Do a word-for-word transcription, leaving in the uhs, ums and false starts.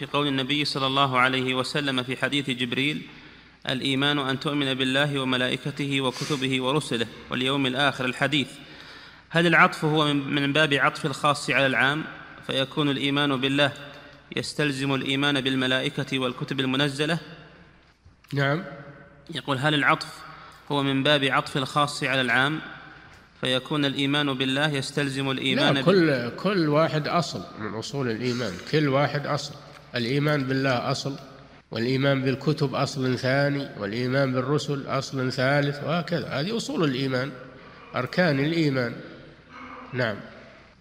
في قول النبي صلى الله عليه وسلم في حديث جبريل: الإيمان أن تؤمن بالله وملائكته وكتبه ورسله واليوم الآخر، الحديث، هل العطف هو من باب عطف الخاص على العام فيكون الإيمان بالله يستلزم الإيمان بالملائكة والكتب المنزلة؟ نعم. يقول: هل العطف هو من باب عطف الخاص على العام فيكون الإيمان بالله يستلزم الإيمان؟ لا، كل, كل واحد أصل من أصول الإيمان، كل واحد أصل. الإيمان بالله أصل، والإيمان بالكتب أصل ثاني، والإيمان بالرسل أصل ثالث، وهكذا. هذه أصول الإيمان، أركان الإيمان. نعم.